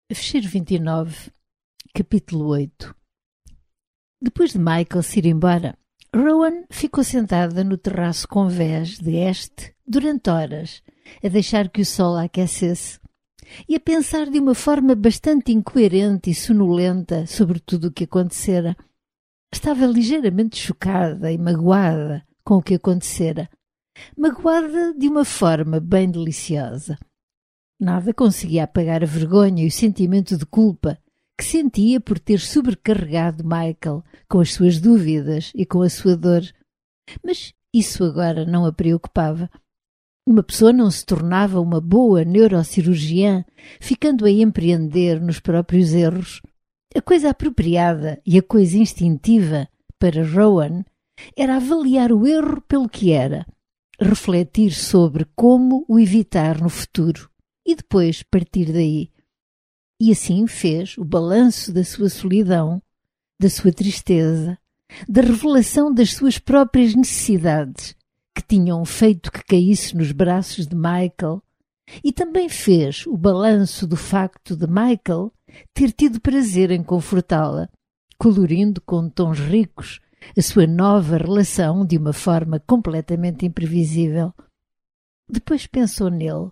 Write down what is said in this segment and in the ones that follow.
Fecheiro 29, capítulo 8. Depois de Michael se ir embora, Rowan ficou sentada no terraço convés de este durante horas, a deixar que o sol a aquecesse e a pensar de uma forma bastante incoerente e sonolenta sobre tudo o que acontecera. Estava ligeiramente chocada e magoada com o que acontecera, magoada de uma forma bem deliciosa. Nada conseguia apagar a vergonha e o sentimento de culpa que sentia por ter sobrecarregado Michael com as suas dúvidas e com a sua dor. Mas isso agora não a preocupava. Uma pessoa não se tornava uma boa neurocirurgiã ficando a empreender nos próprios erros. A coisa apropriada e a coisa instintiva para Rowan era avaliar o erro pelo que era, refletir sobre como o evitar no futuro e depois partir daí. E assim fez o balanço da sua solidão, da sua tristeza, da revelação das suas próprias necessidades, que tinham feito que caísse nos braços de Michael, e também fez o balanço do facto de Michael ter tido prazer em confortá-la, colorindo com tons ricos a sua nova relação de uma forma completamente imprevisível. Depois pensou nele.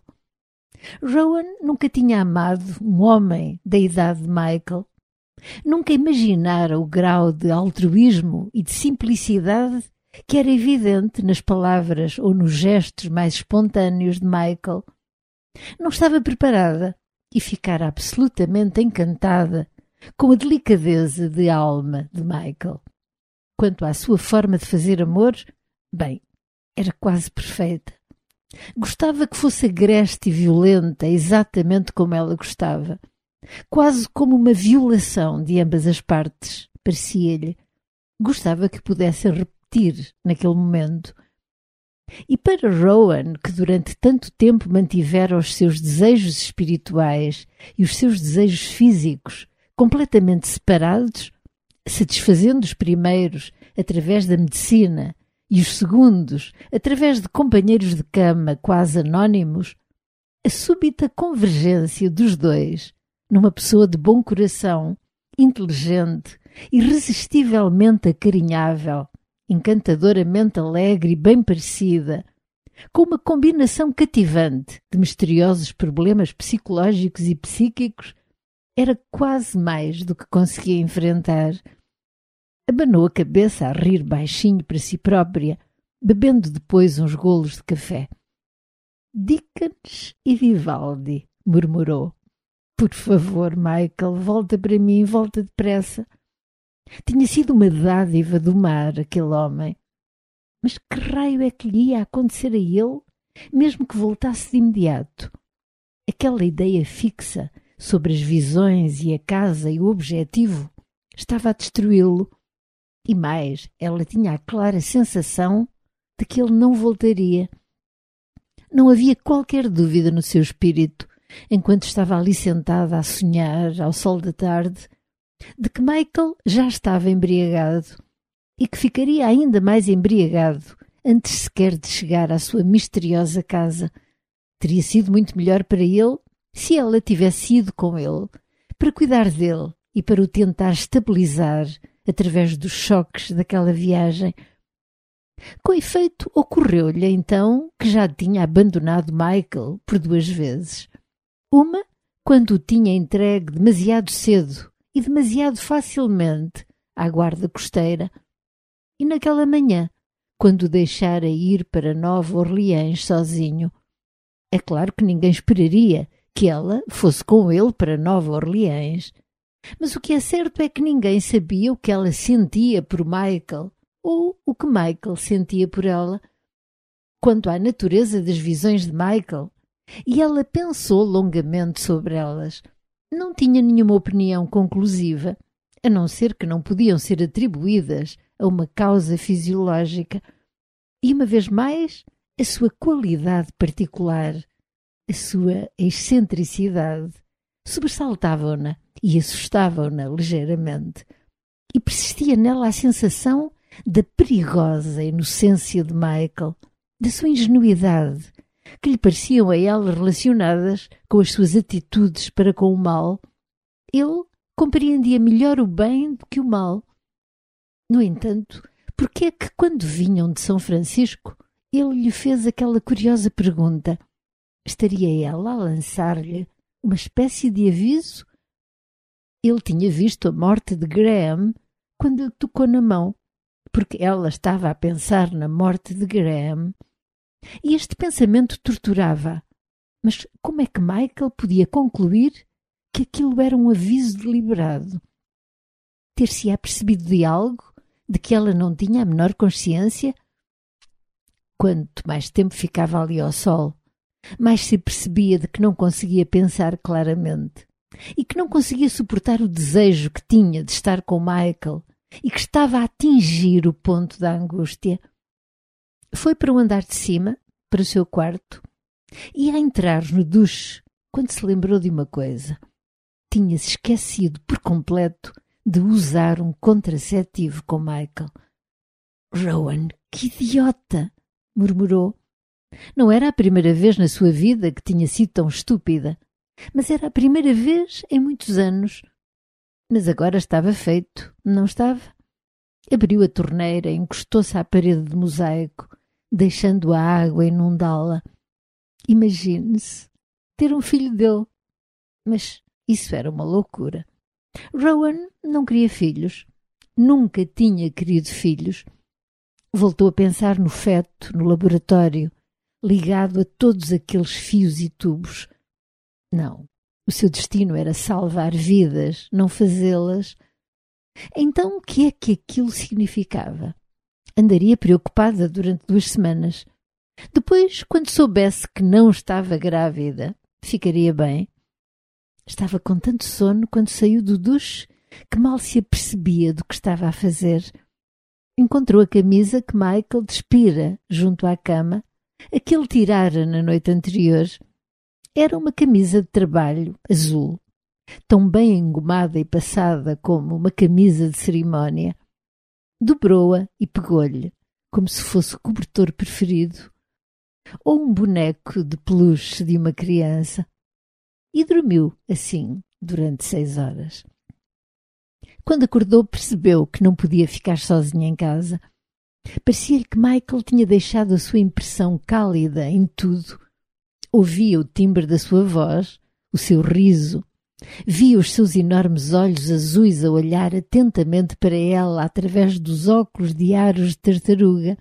Rowan nunca tinha amado um homem da idade de Michael. Nunca imaginara o grau de altruísmo e de simplicidade que era evidente nas palavras ou nos gestos mais espontâneos de Michael. Não estava preparada e ficara absolutamente encantada com a delicadeza de alma de Michael. Quanto à sua forma de fazer amor, bem, era quase perfeita. Gostava que fosse agreste e violenta, exatamente como ela gostava. Quase como uma violação de ambas as partes, parecia-lhe. Gostava que pudessem repetir naquele momento. E para Rowan, que durante tanto tempo mantivera os seus desejos espirituais e os seus desejos físicos completamente separados, satisfazendo os primeiros através da medicina e os segundos através de companheiros de cama quase anónimos, a súbita convergência dos dois numa pessoa de bom coração, inteligente, irresistivelmente acarinhável, encantadoramente alegre e bem parecida, com uma combinação cativante de misteriosos problemas psicológicos e psíquicos, era quase mais do que conseguia enfrentar. Abanou a cabeça a rir baixinho para si própria, bebendo depois uns golos de café. Dickens e Vivaldi, murmurou. Por favor, Michael, volta para mim, volta depressa. Tinha sido uma dádiva do mar, aquele homem. Mas que raio é que lhe ia acontecer a ele, mesmo que voltasse de imediato? Aquela ideia fixa sobre as visões e a casa e o objetivo estava a destruí-lo. E mais, ela tinha a clara sensação de que ele não voltaria. Não havia qualquer dúvida no seu espírito, enquanto estava ali sentada a sonhar ao sol da tarde, de que Michael já estava embriagado e que ficaria ainda mais embriagado antes sequer de chegar à sua misteriosa casa. Teria sido muito melhor para ele se ela tivesse ido com ele, para cuidar dele e para o tentar estabilizar através dos choques daquela viagem. Com efeito, ocorreu-lhe então que já tinha abandonado Michael por 2 vezes. Uma, quando o tinha entregue demasiado cedo e demasiado facilmente à guarda costeira, e naquela manhã, quando o deixara ir para Nova Orleans sozinho. É claro que ninguém esperaria que ela fosse com ele para Nova Orleans. Mas o que é certo é que ninguém sabia o que ela sentia por Michael ou o que Michael sentia por ela. Quanto à natureza das visões de Michael, e ela pensou longamente sobre elas, não tinha nenhuma opinião conclusiva, a não ser que não podiam ser atribuídas a uma causa fisiológica. E uma vez mais, a sua qualidade particular, a sua excentricidade, sobressaltavam-na e assustavam-na ligeiramente, e persistia nela a sensação da perigosa inocência de Michael, da sua ingenuidade, que lhe pareciam a ela relacionadas com as suas atitudes para com o mal Ele compreendia melhor o bem do que o mal. No entanto, por que é que quando vinham de São Francisco, ele lhe fez aquela curiosa pergunta? Estaria ela a lançar-lhe uma espécie de aviso? Ele tinha visto a morte de Graham quando lhe tocou na mão, porque ela estava a pensar na morte de Graham. E este pensamento torturava-a. Mas como é que Michael podia concluir que aquilo era um aviso deliberado? Ter-se-á percebido de algo de que ela não tinha a menor consciência? Quanto mais tempo ficava ali ao sol, mais se percebia de que não conseguia pensar claramente e que não conseguia suportar o desejo que tinha de estar com Michael e que estava a atingir o ponto da angústia. Foi para o andar de cima, para o seu quarto, e a entrar no duche quando se lembrou de uma coisa. Tinha-se esquecido por completo de usar um contraceptivo com Michael. Rowan, que idiota! Murmurou. Não era a primeira vez na sua vida que tinha sido tão estúpida, mas era a primeira vez em muitos anos. Mas agora estava feito, não estava? Abriu a torneira, encostou-se à parede de mosaico, deixando a água inundá-la. Imagine-se ter um filho dele. Mas isso era uma loucura. Rowan não queria filhos. Nunca tinha querido filhos. Voltou a pensar no feto, no laboratório, ligado a todos aqueles fios e tubos. Não, o seu destino era salvar vidas, não fazê-las. Então o que é que aquilo significava? Andaria preocupada durante 2 semanas. Depois, quando soubesse que não estava grávida, ficaria bem. Estava com tanto sono quando saiu do duche que mal se apercebia do que estava a fazer. Encontrou a camisa que Michael despira junto à cama, a que ele tirara na noite anterior. Era uma camisa de trabalho azul, tão bem engomada e passada como uma camisa de cerimónia. Dobrou-a e pegou-lhe, como se fosse o cobertor preferido, ou um boneco de peluche de uma criança, e dormiu assim durante 6 horas. Quando acordou, percebeu que não podia ficar sozinha em casa. Parecia-lhe que Michael tinha deixado a sua impressão cálida em tudo. Ouvia o timbre da sua voz, o seu riso. Via os seus enormes olhos azuis a olhar atentamente para ela através dos óculos de aros de tartaruga.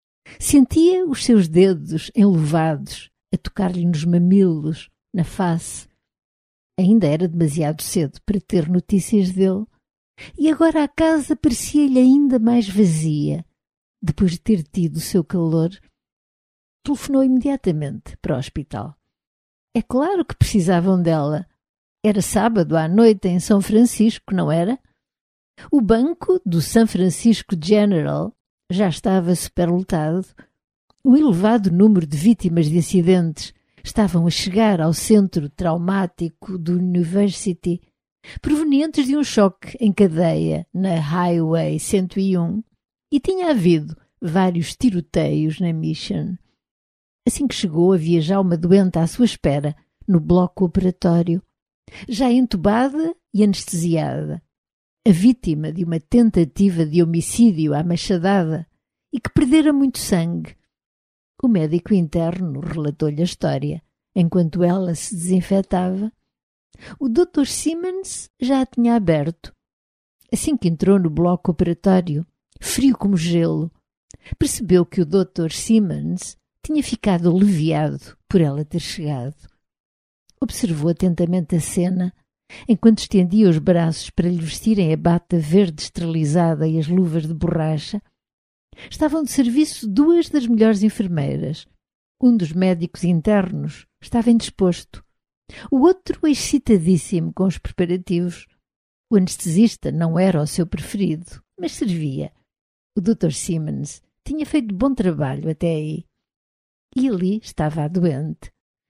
Sentia os seus dedos enluvados a tocar-lhe nos mamilos, na face. Ainda era demasiado cedo para ter notícias dele. E agora a casa parecia-lhe ainda mais vazia, depois de ter tido o seu calor. Telefonou imediatamente para o hospital. É claro que precisavam dela. Era sábado à noite em São Francisco, não era? O banco do San Francisco General já estava superlotado. Um elevado número de vítimas de acidentes estavam a chegar ao centro traumático do University, provenientes de um choque em cadeia na Highway 101, e tinha havido vários tiroteios na Mission. Assim que chegou, havia já uma doente à sua espera, no bloco operatório, já entubada e anestesiada, a vítima de uma tentativa de homicídio à machadada e que perdera muito sangue. O médico interno relatou-lhe a história, enquanto ela se desinfetava. O Dr. Simmons já a tinha aberto. Assim que entrou no bloco operatório, frio como gelo, percebeu que o Dr. Simmons tinha ficado aliviado por ela ter chegado. Observou atentamente a cena, enquanto estendia os braços para lhe vestirem a bata verde esterilizada e as luvas de borracha. Estavam de serviço 2 das melhores enfermeiras. Um dos médicos internos estava indisposto. O outro excitadíssimo com os preparativos. O anestesista não era o seu preferido, mas servia. O Dr. Simmons tinha feito bom trabalho até aí. E ali estava a doente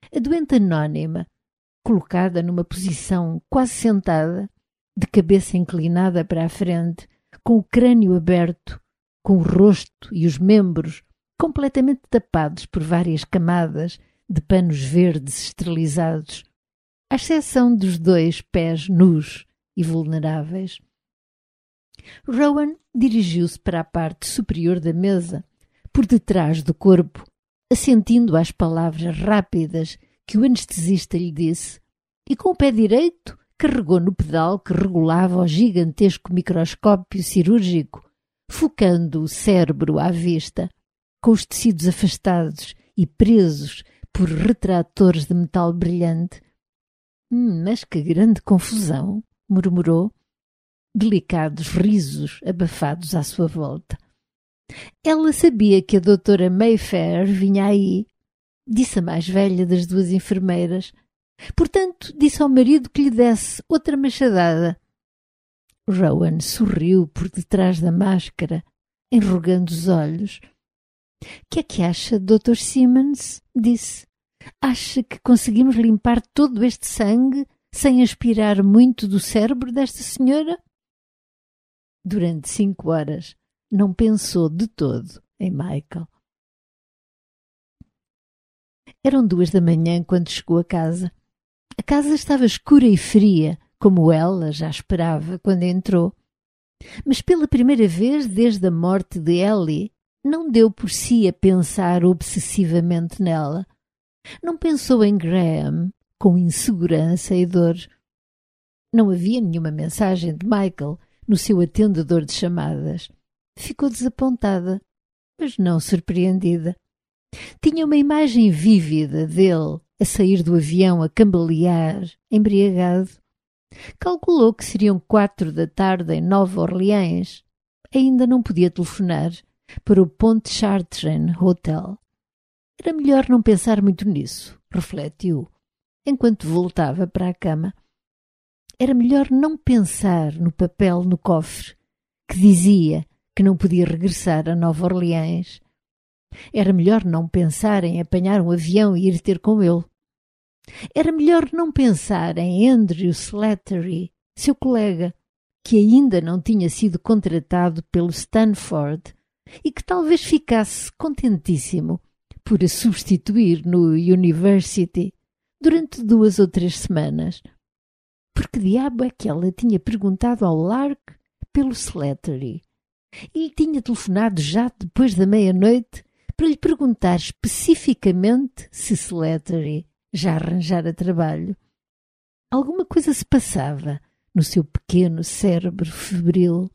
anónima, colocada numa posição quase sentada, de cabeça inclinada para a frente, com o crânio aberto, com o rosto e os membros completamente tapados por várias camadas de panos verdes esterilizados, à exceção dos 2 pés nus e vulneráveis. Rowan dirigiu-se para a parte superior da mesa, por detrás do corpo, assentindo às palavras rápidas que o anestesista lhe disse, e com o pé direito carregou no pedal que regulava o gigantesco microscópio cirúrgico, focando o cérebro à vista, com os tecidos afastados e presos por retratores de metal brilhante. Mas que grande confusão! Murmurou, delicados risos abafados à sua volta. Ela sabia que a doutora Mayfair vinha aí, disse a mais velha das duas enfermeiras. Portanto, disse ao marido que lhe desse outra machadada. Rowan sorriu por detrás da máscara, enrugando os olhos. — Que é que acha, Dr. Simmons? Disse. — Acha que conseguimos limpar todo este sangue sem aspirar muito do cérebro desta senhora? Durante 5 horas não pensou de todo em Michael. Eram 2 da manhã quando chegou a casa. A casa estava escura e fria, como ela já esperava quando entrou. Mas pela primeira vez desde a morte de Ellie, não deu por si a pensar obsessivamente nela. Não pensou em Graham com insegurança e dor. Não havia nenhuma mensagem de Michael no seu atendedor de chamadas. Ficou desapontada, mas não surpreendida. Tinha uma imagem vívida dele a sair do avião a cambalear, embriagado. Calculou que seriam 4 da tarde em Nova Orleans. Ainda não podia telefonar para o Pontchartrain Hotel. Era melhor não pensar muito nisso, refletiu, enquanto voltava para a cama. Era melhor não pensar no papel no cofre, que dizia que não podia regressar a Nova Orleans. Era melhor não pensar em apanhar um avião e ir ter com ele. Era melhor não pensar em Andrew Slattery, seu colega, que ainda não tinha sido contratado pelo Stanford e que talvez ficasse contentíssimo por a substituir no University durante 2 ou 3 semanas. Por que diabo é que ela tinha perguntado ao Lark pelo Slattery? E lhe tinha telefonado já depois da meia-noite para lhe perguntar especificamente se Slattery já arranjara trabalho. Alguma coisa se passava no seu pequeno cérebro febril.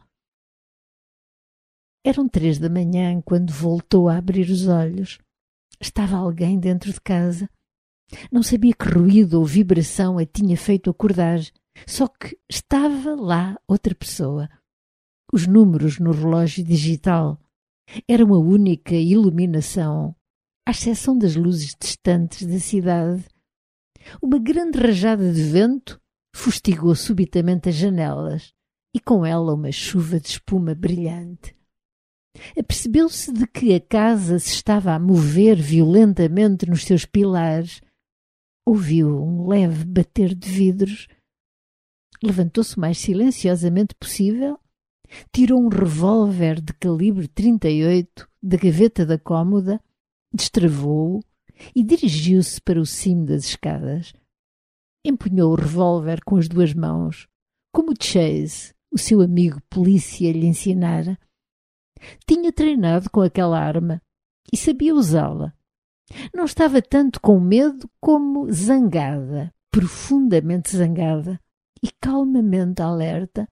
Eram 3 da manhã quando voltou a abrir os olhos. Estava alguém dentro de casa. Não sabia que ruído ou vibração a tinha feito acordar, só que estava lá outra pessoa. Os números no relógio digital eram a única iluminação, à exceção das luzes distantes da cidade. Uma grande rajada de vento fustigou subitamente as janelas e com ela uma chuva de espuma brilhante. Apercebeu-se de que a casa se estava a mover violentamente nos seus pilares. Ouviu um leve bater de vidros. Levantou-se o mais silenciosamente possível, tirou um revólver de calibre 38 da gaveta da cômoda, destravou-o e dirigiu-se para o cimo das escadas. Empunhou o revólver com as 2 mãos, como Chase, o seu amigo polícia, lhe ensinara. Tinha treinado com aquela arma e sabia usá-la. Não estava tanto com medo como zangada, profundamente zangada e calmamente alerta.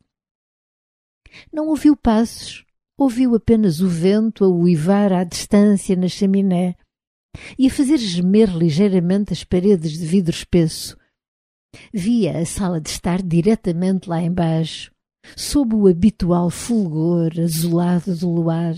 Não ouviu passos, ouviu apenas o vento a uivar à distância na chaminé e a fazer gemer ligeiramente as paredes de vidro espesso. Via a sala de estar diretamente lá embaixo, sob o habitual fulgor azulado do luar.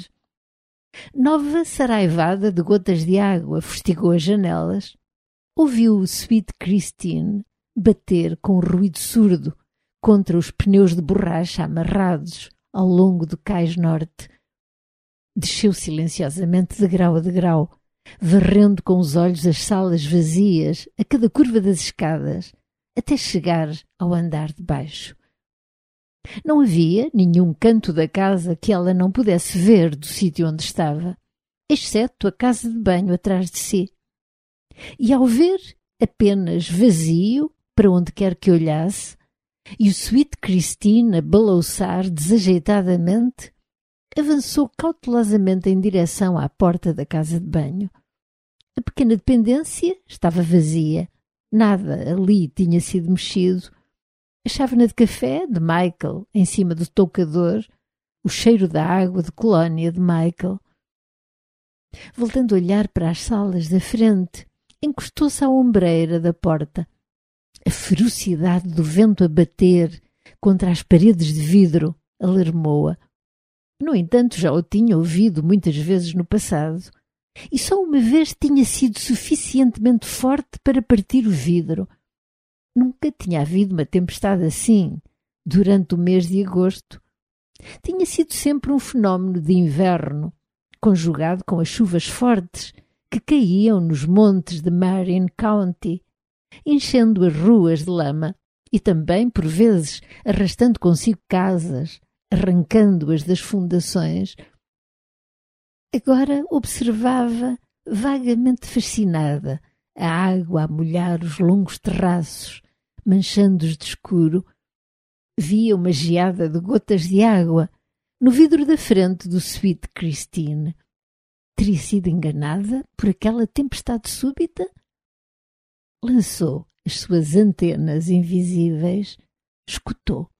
Nova saraivada de gotas de água fustigou as janelas. Ouviu o Sweet Christine bater com um ruído surdo contra os pneus de borracha amarrados ao longo do cais norte. Desceu silenciosamente de grau a degrau, varrendo com os olhos as salas vazias a cada curva das escadas, até chegar ao andar de baixo. Não havia nenhum canto da casa que ela não pudesse ver do sítio onde estava, exceto a casa de banho atrás de si. E ao ver apenas vazio, para onde quer que olhasse, e o Sweet Christine, a balouçar desajeitadamente, avançou cautelosamente em direção à porta da casa de banho. A pequena dependência estava vazia. Nada ali tinha sido mexido. A chávena de café de Michael em cima do toucador, o cheiro da água de colónia de Michael. Voltando a olhar para as salas da frente, encostou-se à ombreira da porta. A ferocidade do vento a bater contra as paredes de vidro alarmou-a. No entanto, já o tinha ouvido muitas vezes no passado, e só uma vez tinha sido suficientemente forte para partir o vidro. Nunca tinha havido uma tempestade assim, durante o mês de agosto. Tinha sido sempre um fenómeno de inverno, conjugado com as chuvas fortes que caíam nos montes de Marin County, enchendo as ruas de lama e também, por vezes, arrastando consigo casas, arrancando-as das fundações. Agora observava, vagamente fascinada, a água a molhar os longos terraços, manchando-os de escuro. Via uma geada de gotas de água no vidro da frente do Sweet Christine. Teria sido enganada por aquela tempestade súbita? Lançou as suas antenas invisíveis, escutou.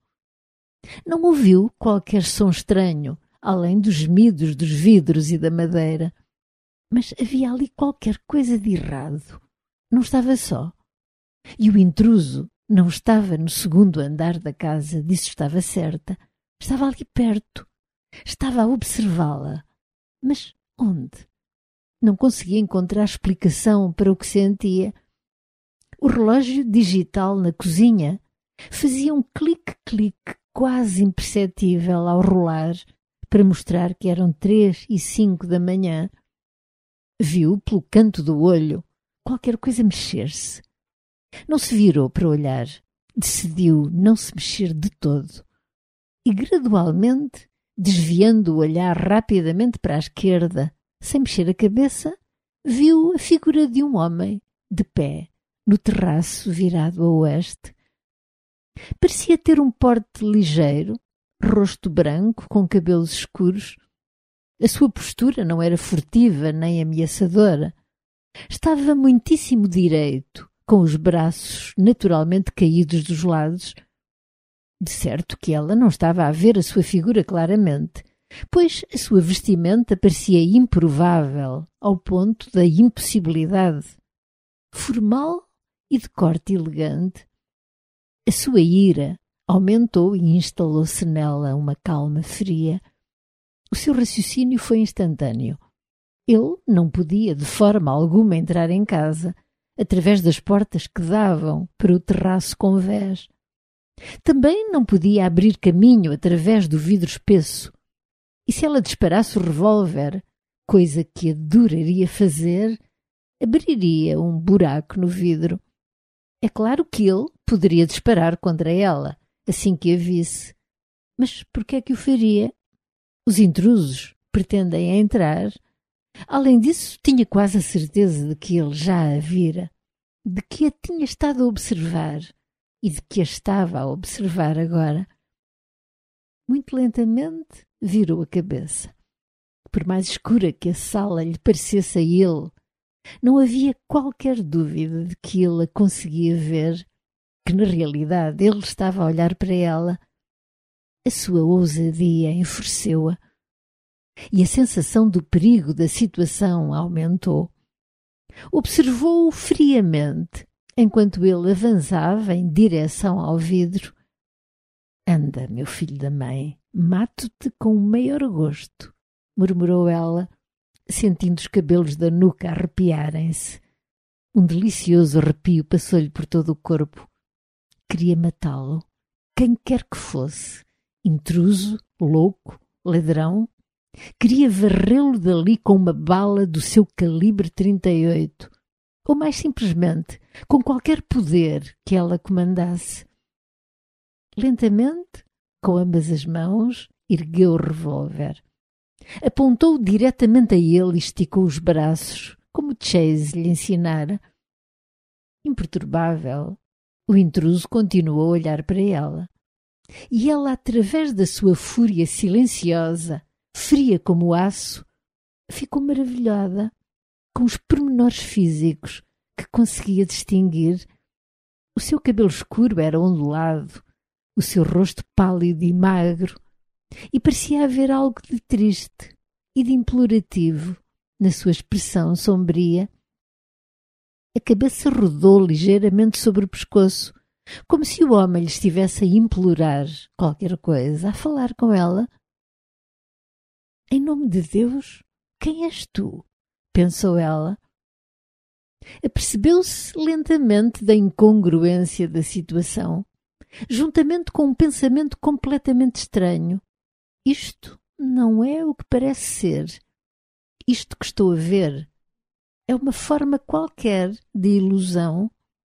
Não ouviu qualquer som estranho, além dos gemidos dos vidros e da madeira. Mas havia ali qualquer coisa de errado. Não estava só. E o intruso não estava no segundo andar da casa, disso estava certa. Estava ali perto. Estava a observá-la. Mas onde? Não conseguia encontrar explicação para o que sentia. O relógio digital na cozinha fazia um clique-clique quase imperceptível ao rolar, para mostrar que eram 3:05 da manhã. Viu, pelo canto do olho, qualquer coisa mexer-se. Não se virou para olhar. Decidiu não se mexer de todo. E, gradualmente, desviando o olhar rapidamente para a esquerda, sem mexer a cabeça, viu a figura de um homem, de pé, no terraço virado a oeste. Parecia ter um porte ligeiro, rosto branco, com cabelos escuros. A sua postura não era furtiva nem ameaçadora. Estava muitíssimo direito, com os braços naturalmente caídos dos lados. De certo que ela não estava a ver a sua figura claramente, pois a sua vestimenta parecia improvável, ao ponto da impossibilidade. Formal e de corte elegante. A sua ira aumentou e instalou-se nela uma calma fria. O seu raciocínio foi instantâneo. Ele não podia de forma alguma entrar em casa, através das portas que davam para o terraço convés. Também não podia abrir caminho através do vidro espesso. E se ela disparasse o revólver, coisa que adoraria fazer, abriria um buraco no vidro. É claro que ele poderia disparar contra ela, assim que a visse. Mas por que é que o faria? Os intrusos pretendem entrar. Além disso, tinha quase a certeza de que ele já a vira, de que a tinha estado a observar e de que a estava a observar agora. Muito lentamente virou a cabeça. Por mais escura que a sala lhe parecesse a ele, não havia qualquer dúvida de que ele a conseguia ver, que na realidade ele estava a olhar para ela. A sua ousadia enfureceu-a e a sensação do perigo da situação aumentou. Observou-o friamente, enquanto ele avançava em direção ao vidro. «Anda, meu filho da mãe, mato-te com o maior gosto», murmurou ela, sentindo os cabelos da nuca arrepiarem-se. Um delicioso arrepio passou-lhe por todo o corpo. Queria matá-lo, quem quer que fosse, intruso, louco, ladrão. Queria varrê-lo dali com uma bala do seu calibre 38, ou mais simplesmente com qualquer poder que ela comandasse. Lentamente, com ambas as mãos, ergueu o revólver. Apontou diretamente a ele e esticou os braços, como Chase lhe ensinara. Imperturbável, O intruso continuou a olhar para ela. E ela, através da sua fúria silenciosa, fria como o aço, ficou maravilhada com os pormenores físicos que conseguia distinguir. O seu cabelo escuro era ondulado, o seu rosto pálido e magro, e parecia haver algo de triste e de implorativo na sua expressão sombria. A cabeça rodou ligeiramente sobre o pescoço, como se o homem lhe estivesse a implorar qualquer coisa, a falar com ela. Em nome de Deus, quem és tu? Pensou ela. Apercebeu-se lentamente da incongruência da situação, juntamente com um pensamento completamente estranho. Isto não é o que parece ser. Isto que estou a ver é uma forma qualquer de ilusão.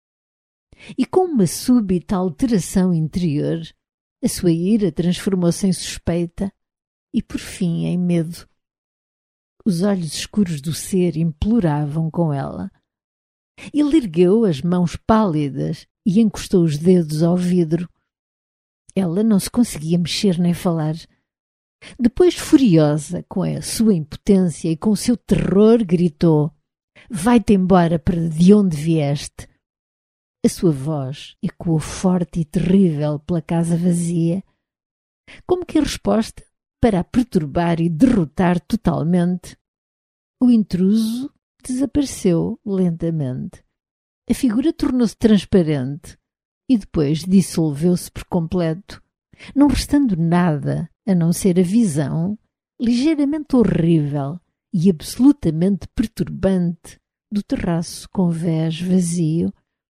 E com uma súbita alteração interior, a sua ira transformou-se em suspeita e, por fim, em medo. Os olhos escuros do ser imploravam com ela. Ele ergueu as mãos pálidas e encostou os dedos ao vidro. Ela não se conseguia mexer nem falar. Depois, furiosa com a sua impotência e com o seu terror, gritou: vai-te embora para de onde vieste. A sua voz ecoou forte e terrível pela casa vazia, como que a resposta para a perturbar e derrotar totalmente. O intruso desapareceu lentamente. A figura tornou-se transparente e depois dissolveu-se por completo, não restando nada a não ser a visão ligeiramente horrível e absolutamente perturbante do terraço convés vazio.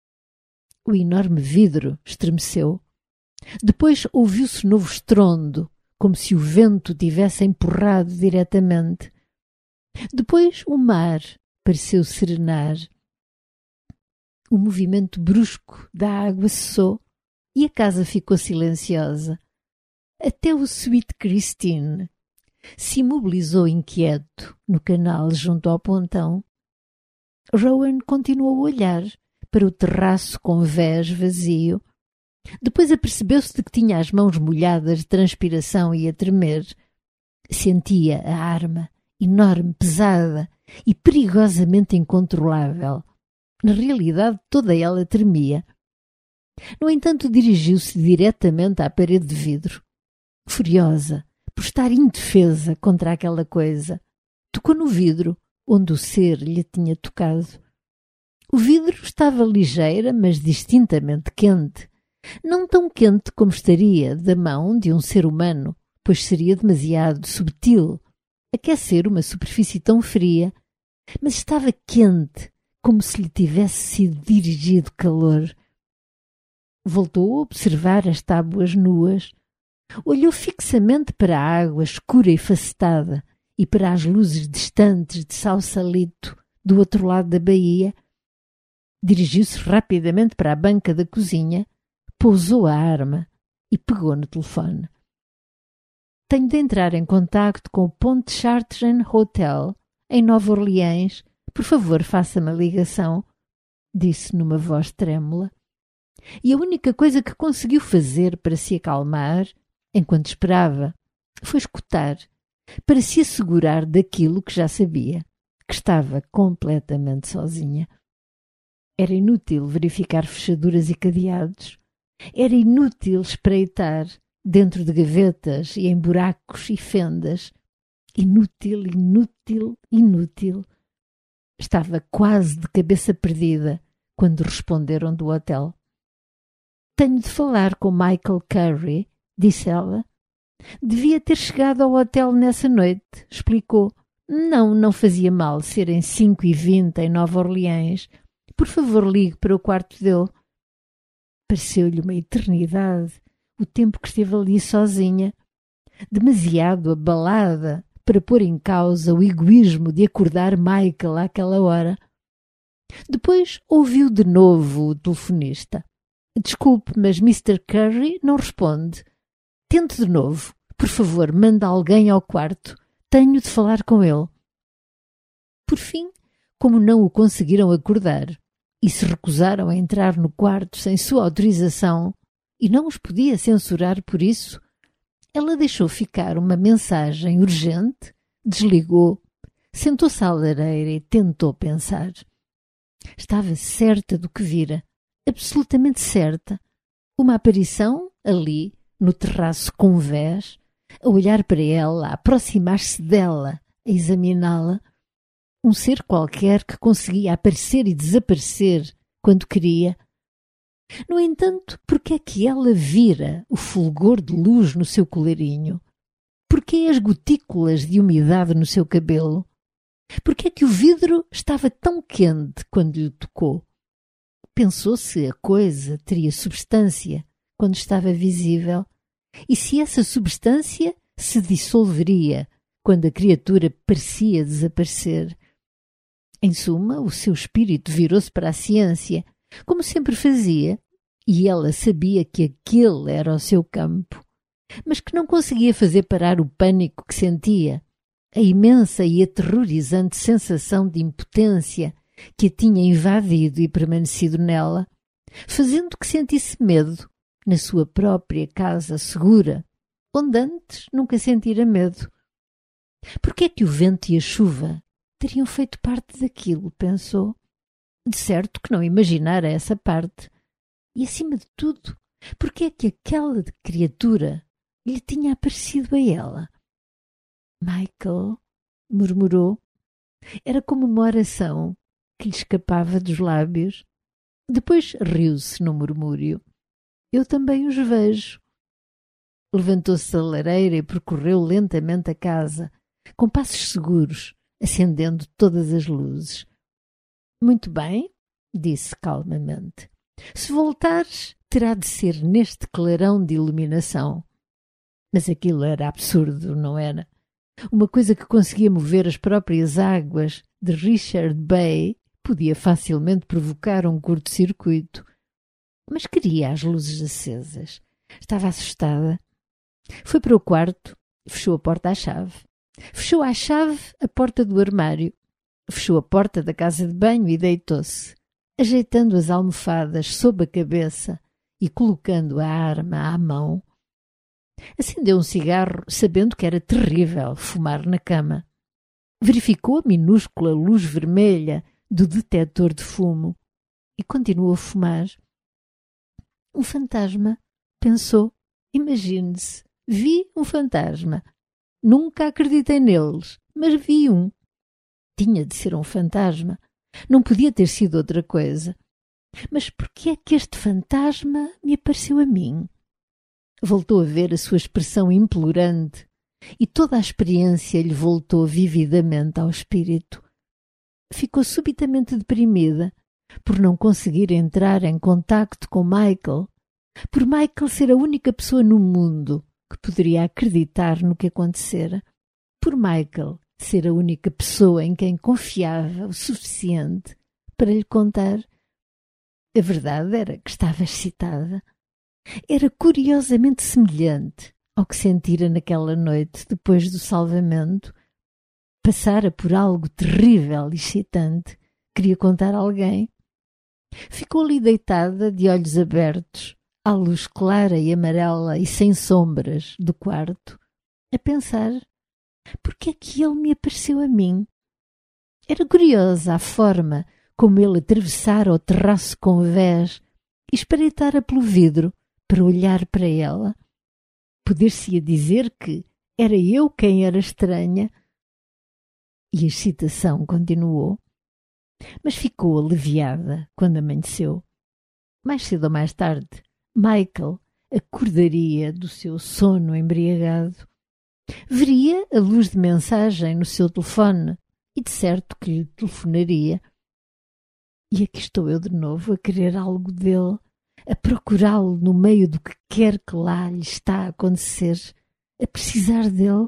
O enorme vidro estremeceu. Depois ouviu-se novo estrondo, como se o vento tivesse empurrado diretamente. Depois o mar pareceu serenar. O movimento brusco da água cessou e a casa ficou silenciosa. Até o Sweet Christine se imobilizou inquieto no canal junto ao pontão. Rowan continuou a olhar para o terraço convés vazio. Depois apercebeu-se de que tinha as mãos molhadas de transpiração e a tremer. Sentia a arma, enorme, pesada e perigosamente incontrolável. Na realidade, toda ela tremia. No entanto, dirigiu-se diretamente à parede de vidro. Furiosa, por estar indefesa contra aquela coisa, tocou no vidro, onde o ser lhe tinha tocado. O vidro estava ligeira, mas distintamente quente. Não tão quente como estaria da mão de um ser humano, pois seria demasiado subtil aquecer uma superfície tão fria, mas estava quente, como se lhe tivesse sido dirigido calor. Voltou a observar as tábuas nuas. Olhou fixamente para a água escura e facetada e para as luzes distantes de Sausalito, do outro lado da baía. Dirigiu-se rapidamente para a banca da cozinha, pousou a arma e pegou no telefone. Tenho de entrar em contacto com o Pontchartrain Hotel, em Nova Orleans. Por favor, faça-me a ligação, disse numa voz trêmula. E a única coisa que conseguiu fazer para se acalmar, enquanto esperava, foi escutar, para se assegurar daquilo que já sabia, que estava completamente sozinha. Era inútil verificar fechaduras e cadeados. Era inútil espreitar dentro de gavetas e em buracos e fendas. Inútil, inútil, inútil. Estava quase de cabeça perdida quando responderam do hotel. Tenho de falar com Michael Curry, disse ela. Devia ter chegado ao hotel nessa noite, explicou. Não fazia mal serem 5h20 em Nova Orleans. Por favor, ligue para o quarto dele. Pareceu-lhe uma eternidade o tempo que esteve ali sozinha, demasiado abalada para pôr em causa o egoísmo de acordar Michael àquela hora. Depois ouviu de novo o telefonista. Desculpe, mas Mr. Curry não responde. Tente de novo. Por favor, manda alguém ao quarto. Tenho de falar com ele. Por fim, como não o conseguiram acordar, e se recusaram a entrar no quarto sem sua autorização e não os podia censurar por isso, ela deixou ficar uma mensagem urgente, desligou, sentou-se à lareira e tentou pensar. Estava certa do que vira, absolutamente certa. Uma aparição ali, no terraço convés, a olhar para ela, a aproximar-se dela, a examiná-la. Um ser qualquer que conseguia aparecer e desaparecer quando queria. No entanto, por que é que ela vira o fulgor de luz no seu colarinho? Por que as gotículas de umidade no seu cabelo? Por que é que o vidro estava tão quente quando lhe tocou? Pensou se a coisa teria substância quando estava visível e se essa substância se dissolveria quando a criatura parecia desaparecer. Em suma, o seu espírito virou-se para a ciência, como sempre fazia, e ela sabia que aquele era o seu campo, mas que não conseguia fazer parar o pânico que sentia, a imensa e aterrorizante sensação de impotência que a tinha invadido e permanecido nela, fazendo que sentisse medo na sua própria casa segura, onde antes nunca sentira medo. Por que é que o vento e a chuva teriam feito parte daquilo, pensou. De certo que não imaginara essa parte. E, acima de tudo, por que é que aquela criatura lhe tinha aparecido a ela? Michael, murmurou. Era como uma oração que lhe escapava dos lábios. Depois riu-se no murmúrio. Eu também os vejo. Levantou-se da lareira e percorreu lentamente a casa, com passos seguros, acendendo todas as luzes. Muito bem, disse calmamente. Se voltares, terá de ser neste clarão de iluminação. Mas aquilo era absurdo, não era? Uma coisa que conseguia mover as próprias águas de Richard Bay podia facilmente provocar um curto-circuito. Mas queria as luzes acesas. Estava assustada. Foi para o quarto e fechou a porta à chave. Fechou à chave a porta do armário. Fechou a porta da casa de banho e deitou-se, ajeitando as almofadas sob a cabeça e colocando a arma à mão. Acendeu um cigarro, sabendo que era terrível fumar na cama. Verificou a minúscula luz vermelha do detetor de fumo e continuou a fumar. Um fantasma, pensou. Imagine-se, vi um fantasma. Nunca acreditei neles, mas vi um. Tinha de ser um fantasma. Não podia ter sido outra coisa. Mas por que é que este fantasma me apareceu a mim? Voltou a ver a sua expressão implorante e toda a experiência lhe voltou vividamente ao espírito. Ficou subitamente deprimida por não conseguir entrar em contacto com Michael, por Michael ser a única pessoa no mundo que poderia acreditar no que acontecera, por Michael ser a única pessoa em quem confiava o suficiente para lhe contar. A verdade era que estava excitada. Era curiosamente semelhante ao que sentira naquela noite depois do salvamento. Passara por algo terrível e excitante. Queria contar a alguém. Ficou ali deitada, de olhos abertos, à luz clara e amarela e sem sombras do quarto, a pensar: por que é que ele me apareceu a mim? Era curiosa a forma como ele atravessara o terraço convés e espreitara pelo vidro para olhar para ela. Poder-se-ia dizer que era eu quem era estranha. E a excitação continuou. Mas ficou aliviada quando amanheceu. Mais cedo ou mais tarde, Michael acordaria do seu sono embriagado. Veria a luz de mensagem no seu telefone e de certo que lhe telefonaria. E aqui estou eu de novo a querer algo dele, a procurá-lo no meio do que quer que lá lhe está a acontecer, a precisar dele.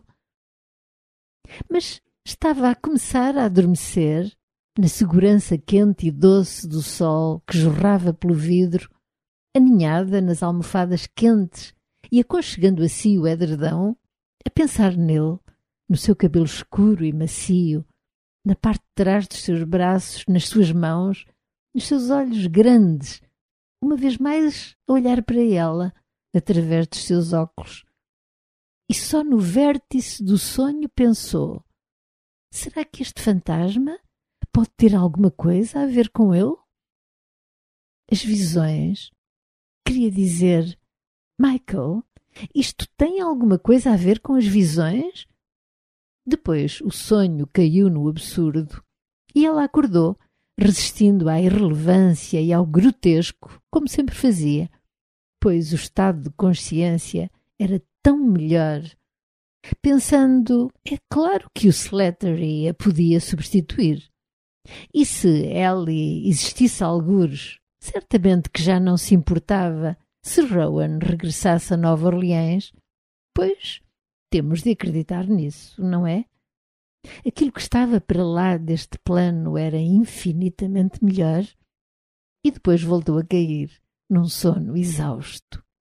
Mas estava a começar a adormecer, na segurança quente e doce do sol que jorrava pelo vidro, aninhada nas almofadas quentes e aconchegando a si o edredão, a pensar nele, no seu cabelo escuro e macio, na parte de trás dos seus braços, nas suas mãos, nos seus olhos grandes, uma vez mais a olhar para ela, através dos seus óculos. E só no vértice do sonho pensou: será que este fantasma pode ter alguma coisa a ver com ele? As visões. Queria dizer: Michael, isto tem alguma coisa a ver com as visões? Depois o sonho caiu no absurdo e ela acordou, resistindo à irrelevância e ao grotesco, como sempre fazia, pois o estado de consciência era tão melhor. Pensando, é claro que o Slattery a podia substituir. E se Ellie existisse algures, certamente que já não se importava se Rowan regressasse a Nova Orleans, pois temos de acreditar nisso, não é? Aquilo que estava para lá deste plano era infinitamente melhor e depois voltou a cair num sono exausto.